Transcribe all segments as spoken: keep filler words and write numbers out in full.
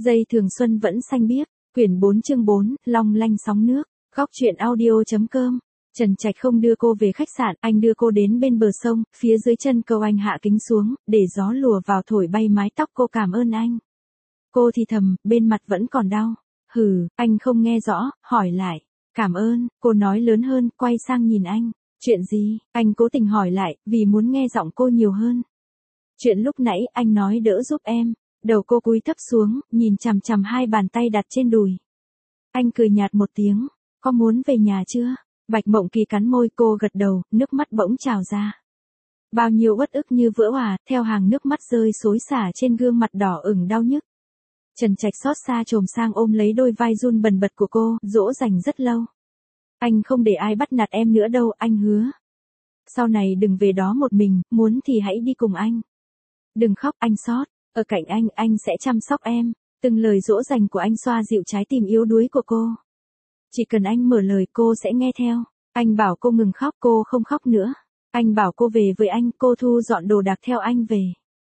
Dây thường xuân vẫn xanh biếc, quyển bốn chương bốn, long lanh sóng nước, góc truyện audio.com. Trần Trạch không đưa cô về khách sạn, anh đưa cô đến bên bờ sông, phía dưới chân cầu anh hạ kính xuống, để gió lùa vào thổi bay mái tóc cô. Cảm ơn anh. Cô thì thầm, bên mặt vẫn còn đau. Hừ, anh không nghe rõ, hỏi lại. Cảm ơn, cô nói lớn hơn, quay sang nhìn anh. Chuyện gì? Anh cố tình hỏi lại, vì muốn nghe giọng cô nhiều hơn. Chuyện lúc nãy anh nói đỡ giúp em. Đầu cô cúi thấp xuống, nhìn chằm chằm hai bàn tay đặt trên đùi. Anh cười nhạt một tiếng, có muốn về nhà chưa? Bạch Mộng Kỳ cắn môi, cô gật đầu, nước mắt bỗng trào ra. Bao nhiêu uất ức như vỡ òa, theo hàng nước mắt rơi xối xả trên gương mặt đỏ ửng đau nhức. Trần Trạch xót xa chồm sang ôm lấy đôi vai run bần bật của cô, dỗ dành rất lâu. Anh không để ai bắt nạt em nữa đâu, anh hứa. Sau này đừng về đó một mình, muốn thì hãy đi cùng anh. Đừng khóc, anh xót. Ở cạnh anh, anh sẽ chăm sóc em. Từng lời dỗ dành của anh xoa dịu trái tim yếu đuối của cô. Chỉ cần anh mở lời cô sẽ nghe theo. Anh bảo cô ngừng khóc, cô không khóc nữa. Anh bảo cô về với anh, cô thu dọn đồ đạc theo anh về.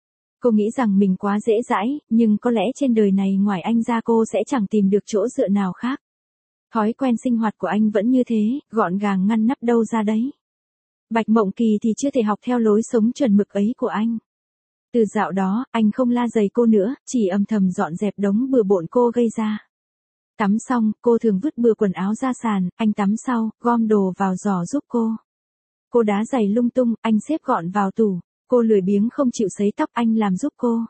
Cô nghĩ rằng mình quá dễ dãi, nhưng có lẽ trên đời này ngoài anh ra cô sẽ chẳng tìm được chỗ dựa nào khác. Thói quen sinh hoạt của anh vẫn như thế, gọn gàng ngăn nắp đâu ra đấy. Bạch Mộng Kỳ thì chưa thể học theo lối sống chuẩn mực ấy của anh. Từ dạo đó, anh không la giày cô nữa, chỉ âm thầm dọn dẹp đống bừa bộn cô gây ra. Tắm xong, cô thường vứt bừa quần áo ra sàn, anh tắm sau, gom đồ vào giỏ giúp cô. Cô đá giày lung tung, anh xếp gọn vào tủ. Cô lười biếng không chịu sấy tóc, anh làm giúp cô.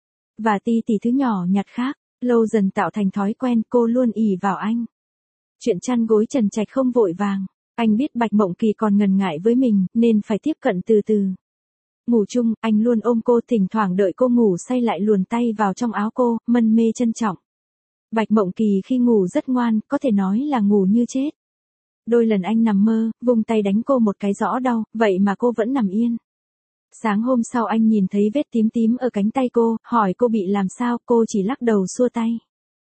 Và ti tỉ thứ nhỏ nhặt khác, lâu dần tạo thành thói quen, cô luôn ỷ vào anh. Chuyện chăn gối Trần Trạch không vội vàng. Anh biết Bạch Mộng Kỳ còn ngần ngại với mình, nên phải tiếp cận từ từ. Ngủ chung, anh luôn ôm cô, thỉnh thoảng đợi cô ngủ say lại luồn tay vào trong áo cô, mân mê trân trọng. Bạch Mộng Kỳ khi ngủ rất ngoan, có thể nói là ngủ như chết. Đôi lần anh nằm mơ, vùng tay đánh cô một cái rõ đau, vậy mà cô vẫn nằm yên. Sáng hôm sau anh nhìn thấy vết tím tím ở cánh tay cô, hỏi cô bị làm sao, cô chỉ lắc đầu xua tay.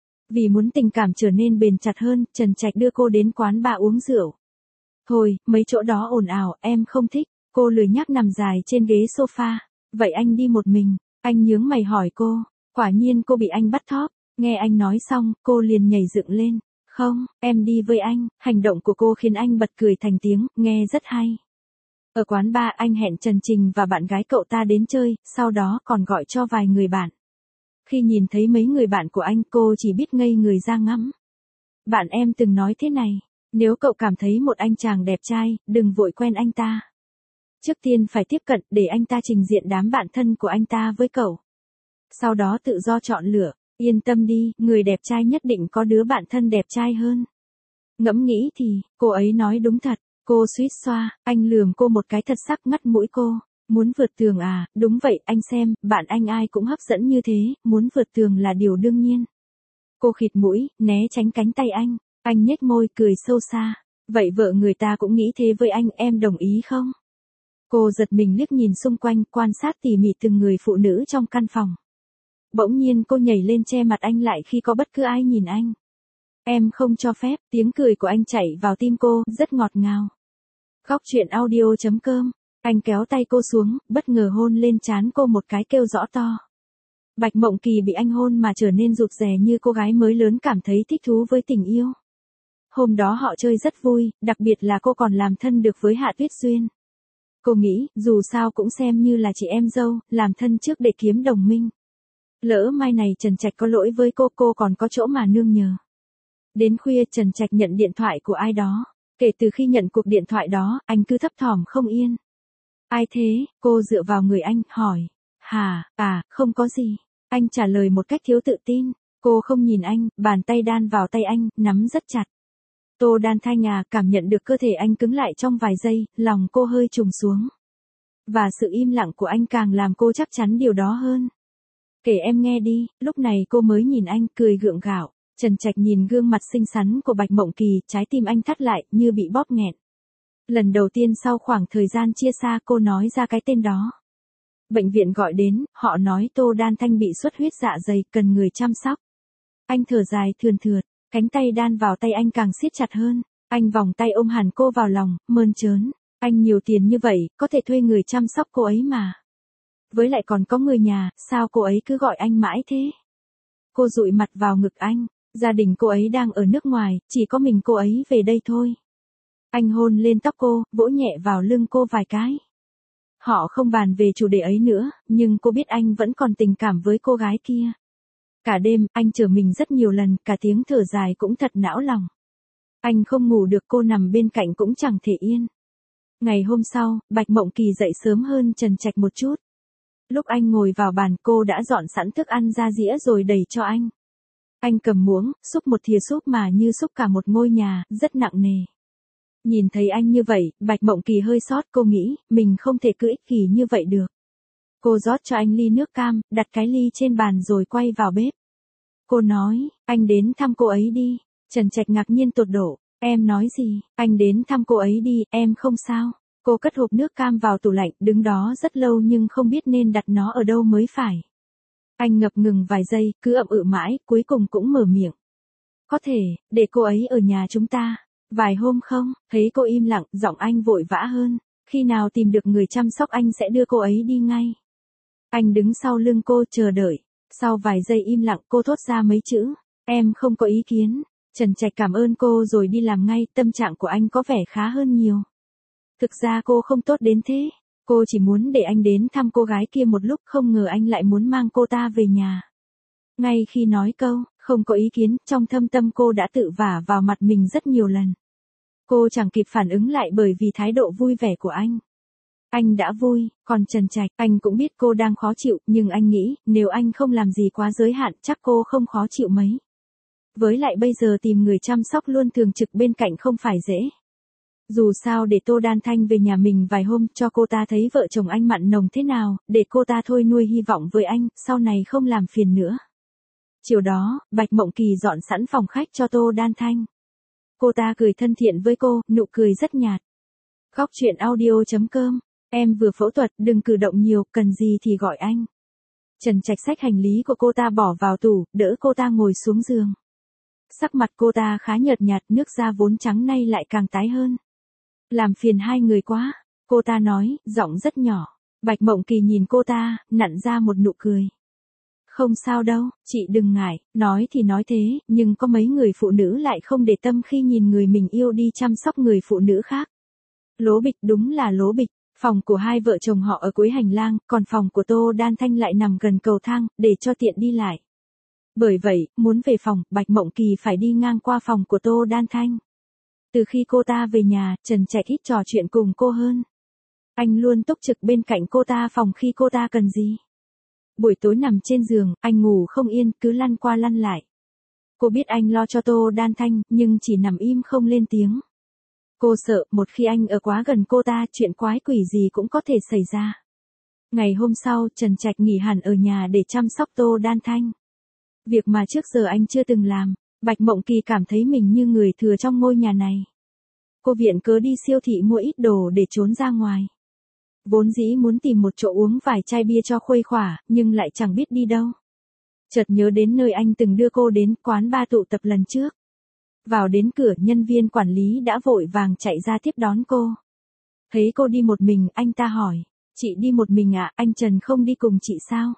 Vì muốn tình cảm trở nên bền chặt hơn, Trần Trạch đưa cô đến quán bar uống rượu. Thôi, mấy chỗ đó ồn ào, em không thích. Cô lười nhác nằm dài trên ghế sofa. Vậy anh đi một mình. Anh nhướng mày hỏi cô. Quả nhiên cô bị anh bắt thóp. Nghe anh nói xong, cô liền nhảy dựng lên. Không, em đi với anh. Hành động của cô khiến anh bật cười thành tiếng, nghe rất hay. Ở quán bar anh hẹn Trần Trình và bạn gái cậu ta đến chơi, sau đó còn gọi cho vài người bạn. Khi nhìn thấy mấy người bạn của anh, cô chỉ biết ngây người ra ngắm. Bạn em từng nói thế này. Nếu cậu cảm thấy một anh chàng đẹp trai, đừng vội quen anh ta. Trước tiên phải tiếp cận để anh ta trình diện đám bạn thân của anh ta với cậu. Sau đó tự do chọn lựa, yên tâm đi, người đẹp trai nhất định có đứa bạn thân đẹp trai hơn. Ngẫm nghĩ thì, cô ấy nói đúng thật, cô suýt xoa, anh lườm cô một cái thật sắc ngắt mũi cô. Muốn vượt tường à, đúng vậy, anh xem, bạn anh ai cũng hấp dẫn như thế, muốn vượt tường là điều đương nhiên. Cô khịt mũi, né tránh cánh tay anh, anh nhếch môi cười sâu xa. Vậy vợ người ta cũng nghĩ thế với anh, em đồng ý không? Cô giật mình liếc nhìn xung quanh, quan sát tỉ mỉ từng người phụ nữ trong căn phòng. Bỗng nhiên cô nhảy lên che mặt anh lại khi có bất cứ ai nhìn anh. Em không cho phép, tiếng cười của anh chảy vào tim cô, rất ngọt ngào. Góc truyện audio.com, anh kéo tay cô xuống, bất ngờ hôn lên trán cô một cái kêu rõ to. Bạch Mộng Kỳ bị anh hôn mà trở nên rụt rè như cô gái mới lớn cảm thấy thích thú với tình yêu. Hôm đó họ chơi rất vui, đặc biệt là cô còn làm thân được với Hạ Tuyết Duyên. Cô nghĩ, dù sao cũng xem như là chị em dâu, làm thân trước để kiếm đồng minh. Lỡ mai này Trần Trạch có lỗi với cô, cô còn có chỗ mà nương nhờ. Đến khuya Trần Trạch nhận điện thoại của ai đó. Kể từ khi nhận cuộc điện thoại đó, anh cứ thấp thỏm không yên. Ai thế? Cô dựa vào người anh, hỏi. Hả, à, không có gì. Anh trả lời một cách thiếu tự tin. Cô không nhìn anh, bàn tay đan vào tay anh, nắm rất chặt. Tô Đan Thanh à, cảm nhận được cơ thể anh cứng lại trong vài giây, lòng cô hơi trùng xuống. Và sự im lặng của anh càng làm cô chắc chắn điều đó hơn. Kể em nghe đi, lúc này cô mới nhìn anh, cười gượng gạo. Trần Trạch nhìn gương mặt xinh xắn của Bạch Mộng Kỳ, trái tim anh thắt lại, như bị bóp nghẹn. Lần đầu tiên sau khoảng thời gian chia xa cô nói ra cái tên đó. Bệnh viện gọi đến, họ nói Tô Đan Thanh bị xuất huyết dạ dày, cần người chăm sóc. Anh thở dài thườn thượt, cánh tay đan vào tay anh càng siết chặt hơn. Anh vòng tay ôm hẳn cô vào lòng, mơn trớn. Anh nhiều tiền như vậy, có thể thuê người chăm sóc cô ấy mà. Với lại còn có người nhà, sao cô ấy cứ gọi anh mãi thế? Cô dụi mặt vào ngực anh. Gia đình cô ấy đang ở nước ngoài, chỉ có mình cô ấy về đây thôi. Anh hôn lên tóc cô, vỗ nhẹ vào lưng cô vài cái. Họ không bàn về chủ đề ấy nữa, nhưng cô biết anh vẫn còn tình cảm với cô gái kia. Cả đêm, anh chở mình rất nhiều lần, cả tiếng thở dài cũng thật não lòng. Anh không ngủ được, cô nằm bên cạnh cũng chẳng thể yên. Ngày hôm sau, Bạch Mộng Kỳ dậy sớm hơn Trần Trạch một chút. Lúc anh ngồi vào bàn, cô đã dọn sẵn thức ăn ra dĩa rồi đẩy cho anh. Anh cầm muỗng, xúc một thìa súp mà như xúc cả một ngôi nhà, rất nặng nề. Nhìn thấy anh như vậy, Bạch Mộng Kỳ hơi xót, cô nghĩ, mình không thể cứ ích kỷ như vậy được. Cô rót cho anh ly nước cam, đặt cái ly trên bàn rồi quay vào bếp. Cô nói, anh đến thăm cô ấy đi. Trần Trạch ngạc nhiên tột độ, em nói gì, anh đến thăm cô ấy đi, em không sao. Cô cất hộp nước cam vào tủ lạnh, đứng đó rất lâu nhưng không biết nên đặt nó ở đâu mới phải. Anh ngập ngừng vài giây, cứ ậm ừ mãi, cuối cùng cũng mở miệng. Có thể, để cô ấy ở nhà chúng ta. Vài hôm không, thấy cô im lặng, giọng anh vội vã hơn. Khi nào tìm được người chăm sóc anh sẽ đưa cô ấy đi ngay. Anh đứng sau lưng cô chờ đợi. Sau vài giây im lặng cô thốt ra mấy chữ. Em không có ý kiến. Trần Trạch cảm ơn cô rồi đi làm ngay, tâm trạng của anh có vẻ khá hơn nhiều. Thực ra cô không tốt đến thế. Cô chỉ muốn để anh đến thăm cô gái kia một lúc, không ngờ anh lại muốn mang cô ta về nhà. Ngay khi nói câu, không có ý kiến, trong thâm tâm cô đã tự vả vào mặt mình rất nhiều lần. Cô chẳng kịp phản ứng lại bởi vì thái độ vui vẻ của anh. Anh đã vui, còn Trần Trạch, anh cũng biết cô đang khó chịu, nhưng anh nghĩ, nếu anh không làm gì quá giới hạn, chắc cô không khó chịu mấy. Với lại bây giờ tìm người chăm sóc luôn thường trực bên cạnh không phải dễ. Dù sao để Tô Đan Thanh về nhà mình vài hôm cho cô ta thấy vợ chồng anh mặn nồng thế nào, để cô ta thôi nuôi hy vọng với anh, sau này không làm phiền nữa. Chiều đó, Bạch Mộng Kỳ dọn sẵn phòng khách cho Tô Đan Thanh. Cô ta cười thân thiện với cô, nụ cười rất nhạt. Góc truyện audio chấm com, em vừa phẫu thuật, đừng cử động nhiều, cần gì thì gọi anh. Trần Trạch xách hành lý của cô ta bỏ vào tủ, đỡ cô ta ngồi xuống giường. Sắc mặt cô ta khá nhợt nhạt, nước da vốn trắng nay lại càng tái hơn. Làm phiền hai người quá, cô ta nói, giọng rất nhỏ. Bạch Mộng Kỳ nhìn cô ta, nặn ra một nụ cười. Không sao đâu, chị đừng ngại, nói thì nói thế, nhưng có mấy người phụ nữ lại không để tâm khi nhìn người mình yêu đi chăm sóc người phụ nữ khác. Lố bịch, đúng là lố bịch. Phòng của hai vợ chồng họ ở cuối hành lang, còn phòng của Tô Đan Thanh lại nằm gần cầu thang, để cho tiện đi lại. Bởi vậy, muốn về phòng, Bạch Mộng Kỳ phải đi ngang qua phòng của Tô Đan Thanh. Từ khi cô ta về nhà, Trần Trạch ít trò chuyện cùng cô hơn. Anh luôn túc trực bên cạnh cô ta phòng khi cô ta cần gì. Buổi tối nằm trên giường, anh ngủ không yên, cứ lăn qua lăn lại. Cô biết anh lo cho Tô Đan Thanh, nhưng chỉ nằm im không lên tiếng. Cô sợ, một khi anh ở quá gần cô ta, chuyện quái quỷ gì cũng có thể xảy ra. Ngày hôm sau, Trần Trạch nghỉ hẳn ở nhà để chăm sóc Tô Đan Thanh. Việc mà trước giờ anh chưa từng làm, Bạch Mộng Kỳ cảm thấy mình như người thừa trong ngôi nhà này. Cô viện cớ đi siêu thị mua ít đồ để trốn ra ngoài. Vốn dĩ muốn tìm một chỗ uống vài chai bia cho khuây khỏa, nhưng lại chẳng biết đi đâu. Chợt nhớ đến nơi anh từng đưa cô đến, quán bar tụ tập lần trước. Vào đến cửa, nhân viên quản lý đã vội vàng chạy ra tiếp đón cô. Thấy cô đi một mình, anh ta hỏi, chị đi một mình ạ, à? Anh Trần không đi cùng chị sao?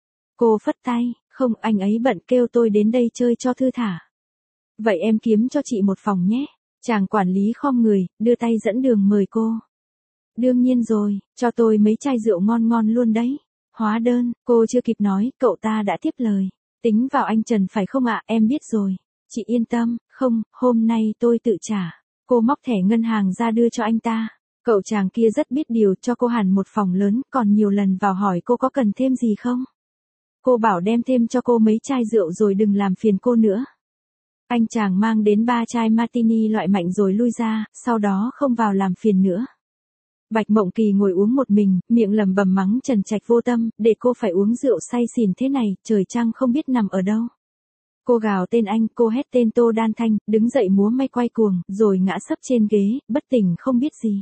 Cô phất tay, không, anh ấy bận kêu tôi đến đây chơi cho thư thả. Vậy em kiếm cho chị một phòng nhé. Chàng quản lý khom người, đưa tay dẫn đường mời cô. Đương nhiên rồi, cho tôi mấy chai rượu ngon ngon luôn đấy. Hóa đơn, cô chưa kịp nói, cậu ta đã tiếp lời. Tính vào anh Trần phải không ạ, em biết rồi. Chị yên tâm, không, hôm nay tôi tự trả. Cô móc thẻ ngân hàng ra đưa cho anh ta. Cậu chàng kia rất biết điều, cho cô hẳn một phòng lớn, còn nhiều lần vào hỏi cô có cần thêm gì không. Cô bảo đem thêm cho cô mấy chai rượu rồi đừng làm phiền cô nữa. Anh chàng mang đến ba chai martini loại mạnh rồi lui ra, sau đó không vào làm phiền nữa. Bạch Mộng Kỳ ngồi uống một mình, miệng lẩm bẩm mắng Trần Trạch vô tâm, để cô phải uống rượu say xỉn thế này, trời trăng không biết nằm ở đâu. Cô gào tên anh, cô hét tên Tô Đan Thanh, đứng dậy múa may quay cuồng, rồi ngã sấp trên ghế, bất tỉnh không biết gì.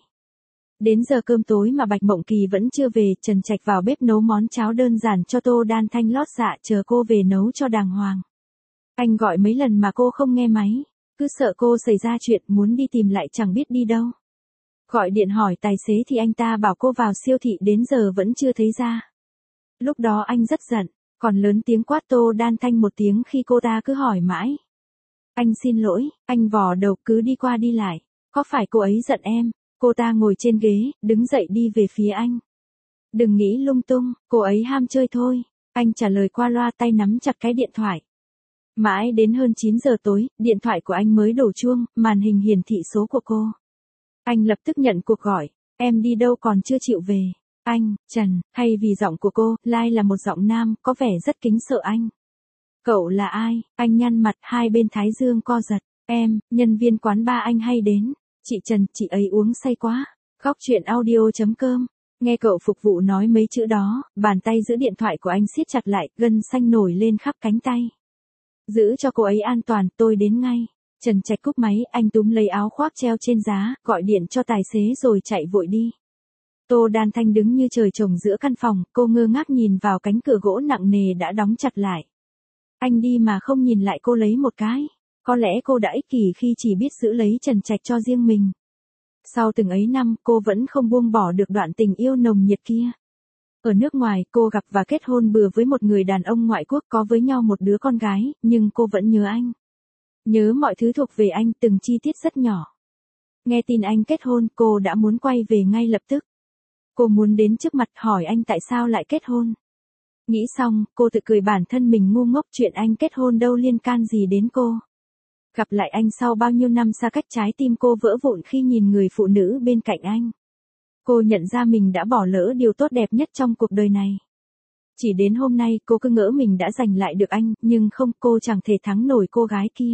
Đến giờ cơm tối mà Bạch Mộng Kỳ vẫn chưa về, Trần Trạch vào bếp nấu món cháo đơn giản cho Tô Đan Thanh lót dạ, chờ cô về nấu cho đàng hoàng. Anh gọi mấy lần mà cô không nghe máy, cứ sợ cô xảy ra chuyện, muốn đi tìm lại chẳng biết đi đâu. Gọi điện hỏi tài xế thì anh ta bảo cô vào siêu thị đến giờ vẫn chưa thấy ra. Lúc đó anh rất giận, Còn lớn tiếng quát Tô Đan Thanh một tiếng khi cô ta cứ hỏi mãi. Anh xin lỗi, anh vò đầu cứ đi qua đi lại. Có phải cô ấy giận em? Cô ta ngồi trên ghế, đứng dậy đi về phía anh. Đừng nghĩ lung tung, cô ấy ham chơi thôi. Anh trả lời qua loa, tay nắm chặt cái điện thoại. Mãi đến hơn chín giờ tối, điện thoại của anh mới đổ chuông, màn hình hiển thị số của cô. Anh lập tức nhận cuộc gọi. Em đi đâu còn chưa chịu về? Anh, Trần, hay vì giọng của cô, lai là một giọng nam, có vẻ rất kính sợ anh. Cậu là ai? Anh nhăn mặt, hai bên thái dương co giật. Em, nhân viên quán bar anh hay đến. Chị Trần, chị ấy uống say quá. Góc chuyện audio chấm com. Nghe cậu phục vụ nói mấy chữ đó, bàn tay giữ điện thoại của anh siết chặt lại, gân xanh nổi lên khắp cánh tay. Giữ cho cô ấy an toàn, tôi đến ngay. Trần Trạch cúp máy, anh túm lấy áo khoác treo trên giá, gọi điện cho tài xế rồi chạy vội đi. Tô Đan Thanh đứng như trời trồng giữa căn phòng, cô ngơ ngác nhìn vào cánh cửa gỗ nặng nề đã đóng chặt lại. Anh đi mà không nhìn lại cô lấy một cái. Có lẽ cô đã ích kỷ khi chỉ biết giữ lấy Trần Trạch cho riêng mình. Sau từng ấy năm, cô vẫn không buông bỏ được đoạn tình yêu nồng nhiệt kia. Ở nước ngoài, cô gặp và kết hôn bừa với một người đàn ông ngoại quốc, có với nhau một đứa con gái, nhưng cô vẫn nhớ anh. Nhớ mọi thứ thuộc về anh, từng chi tiết rất nhỏ. Nghe tin anh kết hôn, cô đã muốn quay về ngay lập tức. Cô muốn đến trước mặt hỏi anh tại sao lại kết hôn. Nghĩ xong, cô tự cười bản thân mình ngu ngốc, chuyện anh kết hôn đâu liên can gì đến cô. Gặp lại anh sau bao nhiêu năm xa cách, trái tim cô vỡ vụn khi nhìn người phụ nữ bên cạnh anh. Cô nhận ra mình đã bỏ lỡ điều tốt đẹp nhất trong cuộc đời này. Chỉ đến hôm nay cô cứ ngỡ mình đã giành lại được anh, nhưng không, cô chẳng thể thắng nổi cô gái kia.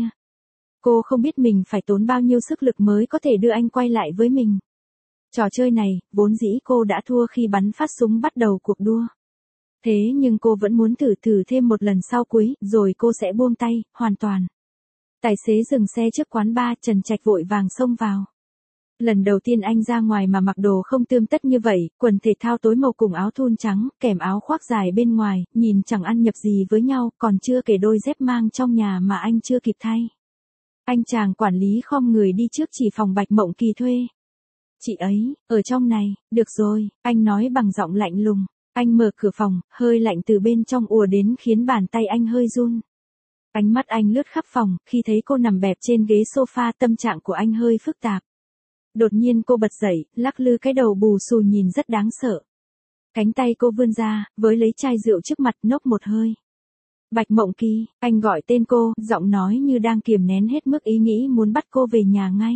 Cô không biết mình phải tốn bao nhiêu sức lực mới có thể đưa anh quay lại với mình. Trò chơi này, vốn dĩ cô đã thua khi bắn phát súng bắt đầu cuộc đua. Thế nhưng cô vẫn muốn thử thử thêm một lần sau cuối, rồi cô sẽ buông tay, hoàn toàn. Tài xế dừng xe trước quán bar, Trần Trạch vội vàng xông vào. Lần đầu tiên anh ra ngoài mà mặc đồ không tươm tất như vậy, quần thể thao tối màu cùng áo thun trắng, kèm áo khoác dài bên ngoài, nhìn chẳng ăn nhập gì với nhau, còn chưa kể đôi dép mang trong nhà mà anh chưa kịp thay. Anh chàng quản lý khom người đi trước chỉ phòng Bạch Mộng Kỳ thuê. Chị ấy, ở trong này, được rồi, anh nói bằng giọng lạnh lùng. Anh mở cửa phòng, hơi lạnh từ bên trong ùa đến khiến bàn tay anh hơi run. Ánh mắt anh lướt khắp phòng, khi thấy cô nằm bẹp trên ghế sofa, tâm trạng của anh hơi phức tạp. Đột nhiên cô bật dậy, lắc lư cái đầu bù xù nhìn rất đáng sợ. Cánh tay cô vươn ra, với lấy chai rượu trước mặt, nốc một hơi. Bạch Mộng Kỳ, anh gọi tên cô, giọng nói như đang kiềm nén hết mức ý nghĩ muốn bắt cô về nhà ngay.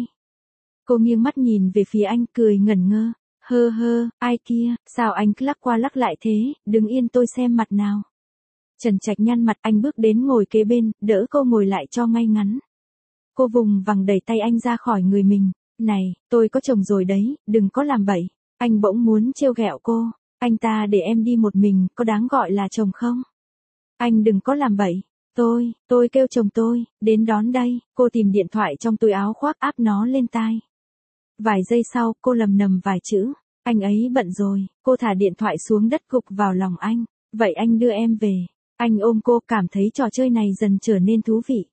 Cô nghiêng mắt nhìn về phía anh, cười ngẩn ngơ. Hơ hơ, ai kia, sao anh cứ lắc qua lắc lại thế, đứng yên tôi xem mặt nào. Trần Trạch nhăn mặt, anh bước đến ngồi kế bên, đỡ cô ngồi lại cho ngay ngắn. Cô vùng vằng đẩy tay anh ra khỏi người mình. Này, tôi có chồng rồi đấy, đừng có làm bậy. Anh bỗng muốn trêu ghẹo cô. Anh ta để em đi một mình, có đáng gọi là chồng không? Anh đừng có làm bậy. Tôi, tôi kêu chồng tôi, đến đón đây. Cô tìm điện thoại trong túi áo khoác, áp nó lên tai. Vài giây sau, cô lầm nhầm vài chữ. Anh ấy bận rồi. Cô thả điện thoại xuống đất, gục vào lòng anh. Vậy anh đưa em về. Anh ôm cô, cảm thấy trò chơi này dần trở nên thú vị.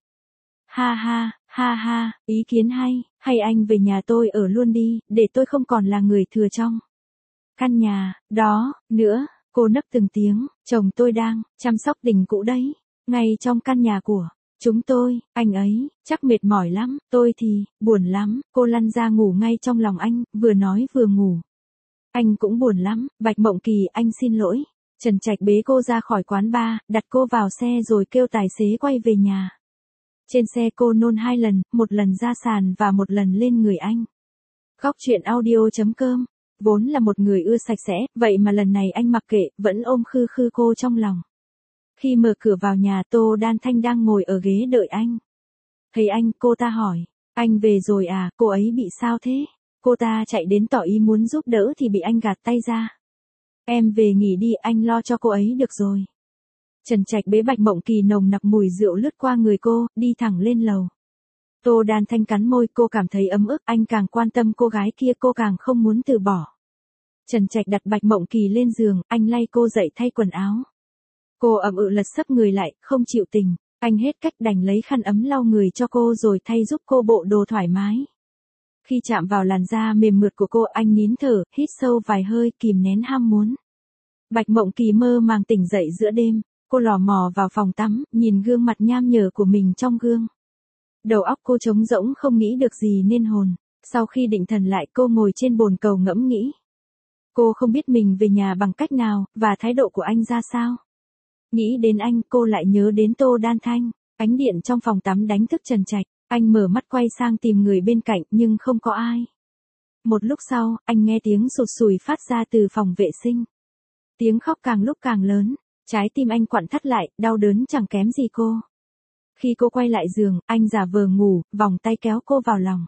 Ha ha, ha ha, ý kiến hay, hay anh về nhà tôi ở luôn đi, để tôi không còn là người thừa trong căn nhà, đó, nữa, cô nấc từng tiếng, chồng tôi đang chăm sóc tình cũ đấy, ngay trong căn nhà của chúng tôi, anh ấy, chắc mệt mỏi lắm, tôi thì, buồn lắm, cô lăn ra ngủ ngay trong lòng anh, vừa nói vừa ngủ. Anh cũng buồn lắm, Bạch Mộng Kỳ, anh xin lỗi. Trần Trạch bế cô ra khỏi quán bar, đặt cô vào xe rồi kêu tài xế quay về nhà. Trên xe cô nôn hai lần, một lần ra sàn và một lần lên người anh. Góc chuyện audio chấm com. Vốn là một người ưa sạch sẽ, vậy mà lần này anh mặc kệ, vẫn ôm khư khư cô trong lòng. Khi mở cửa vào nhà, Tô Đan Thanh đang ngồi ở ghế đợi anh. Thấy anh, cô ta hỏi, anh về rồi à, cô ấy bị sao thế? Cô ta chạy đến tỏ ý muốn giúp đỡ thì bị anh gạt tay ra. Em về nghỉ đi, anh lo cho cô ấy được rồi. Trần Trạch bế Bạch Mộng Kỳ nồng nặc mùi rượu lướt qua người cô, đi thẳng lên lầu. Tô Đan Thanh cắn môi, cô cảm thấy ấm ức, anh càng quan tâm cô gái kia cô càng không muốn từ bỏ. Trần Trạch đặt Bạch Mộng Kỳ lên giường, anh lay cô dậy thay quần áo. Cô ậm ừ lật sấp người lại, không chịu tình, anh hết cách đành lấy khăn ấm lau người cho cô rồi thay giúp cô bộ đồ thoải mái. Khi chạm vào làn da mềm mượt của cô, anh nín thở, hít sâu vài hơi, kìm nén ham muốn. Bạch Mộng Kỳ mơ màng tỉnh dậy giữa đêm, Cô lò mò vào phòng tắm, nhìn gương mặt nham nhở của mình trong gương. Đầu óc cô trống rỗng không nghĩ được gì nên hồn. Sau khi định thần lại cô ngồi trên bồn cầu ngẫm nghĩ. Cô không biết mình về nhà bằng cách nào, và thái độ của anh ra sao. Nghĩ đến anh cô lại nhớ đến Tô Đan Thanh. Ánh điện trong phòng tắm đánh thức Trần Trạch. Anh mở mắt quay sang tìm người bên cạnh nhưng không có ai. Một lúc sau, anh nghe tiếng sụt sùi phát ra từ phòng vệ sinh. Tiếng khóc càng lúc càng lớn. Trái tim anh quặn thắt lại, đau đớn chẳng kém gì cô. Khi cô quay lại giường, anh giả vờ ngủ, vòng tay kéo cô vào lòng.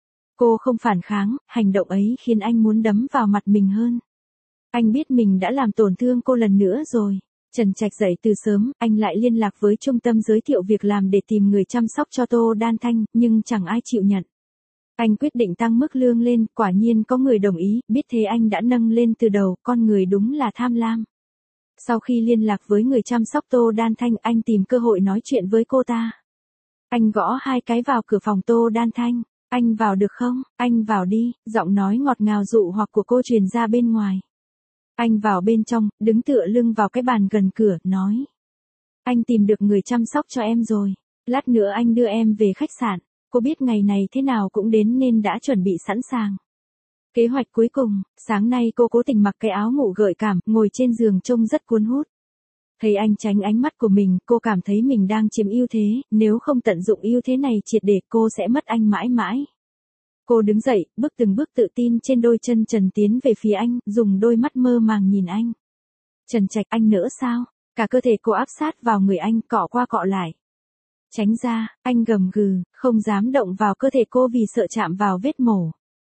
Cô không phản kháng, hành động ấy khiến anh muốn đấm vào mặt mình hơn. Anh biết mình đã làm tổn thương cô lần nữa rồi. Trần Trạch dậy từ sớm, anh lại liên lạc với trung tâm giới thiệu việc làm để tìm người chăm sóc cho Tô Đan Thanh, nhưng chẳng ai chịu nhận. Anh quyết định tăng mức lương lên, quả nhiên có người đồng ý, biết thế anh đã nâng lên từ đầu, con người đúng là tham lam. Sau khi liên lạc với người chăm sóc Tô Đan Thanh, anh tìm cơ hội nói chuyện với cô ta. Anh gõ hai cái vào cửa phòng Tô Đan Thanh. Anh vào được không? Anh vào đi, giọng nói ngọt ngào dụ hoặc của cô truyền ra bên ngoài. Anh vào bên trong, đứng tựa lưng vào cái bàn gần cửa, nói. Anh tìm được người chăm sóc cho em rồi. Lát nữa anh đưa em về khách sạn. Cô biết ngày này thế nào cũng đến nên đã chuẩn bị sẵn sàng. Kế hoạch cuối cùng, sáng nay cô cố tình mặc cái áo ngủ gợi cảm, ngồi trên giường trông rất cuốn hút. Thấy anh tránh ánh mắt của mình, cô cảm thấy mình đang chiếm ưu thế, nếu không tận dụng ưu thế này triệt để cô sẽ mất anh mãi mãi. Cô đứng dậy, bước từng bước tự tin trên đôi chân trần tiến về phía anh, dùng đôi mắt mơ màng nhìn anh. Trần Trạch, anh nỡ sao? Cả cơ thể cô áp sát vào người anh, cọ qua cọ lại. Tránh ra, anh gầm gừ, không dám động vào cơ thể cô vì sợ chạm vào vết mổ.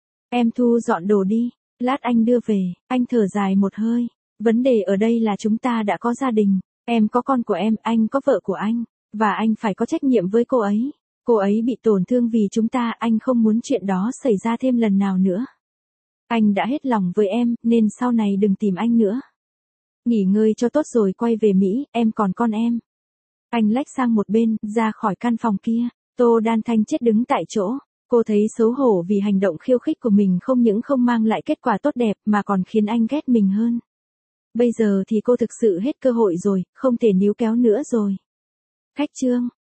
Em thu dọn đồ đi, lát anh đưa về. Anh thở dài một hơi. Vấn đề ở đây là chúng ta đã có gia đình. Em có con của em, anh có vợ của anh. Và anh phải có trách nhiệm với cô ấy. Cô ấy bị tổn thương vì chúng ta, anh không muốn chuyện đó xảy ra thêm lần nào nữa. Anh đã hết lòng với em, nên sau này đừng tìm anh nữa. Nghỉ ngơi cho tốt rồi quay về Mỹ, em còn con em. Anh lách sang một bên, ra khỏi căn phòng kia. Tô Đan Thanh chết đứng tại chỗ. Cô thấy xấu hổ vì hành động khiêu khích của mình không những không mang lại kết quả tốt đẹp mà còn khiến anh ghét mình hơn. Bây giờ thì cô thực sự hết cơ hội rồi, không thể níu kéo nữa rồi. Khách trương.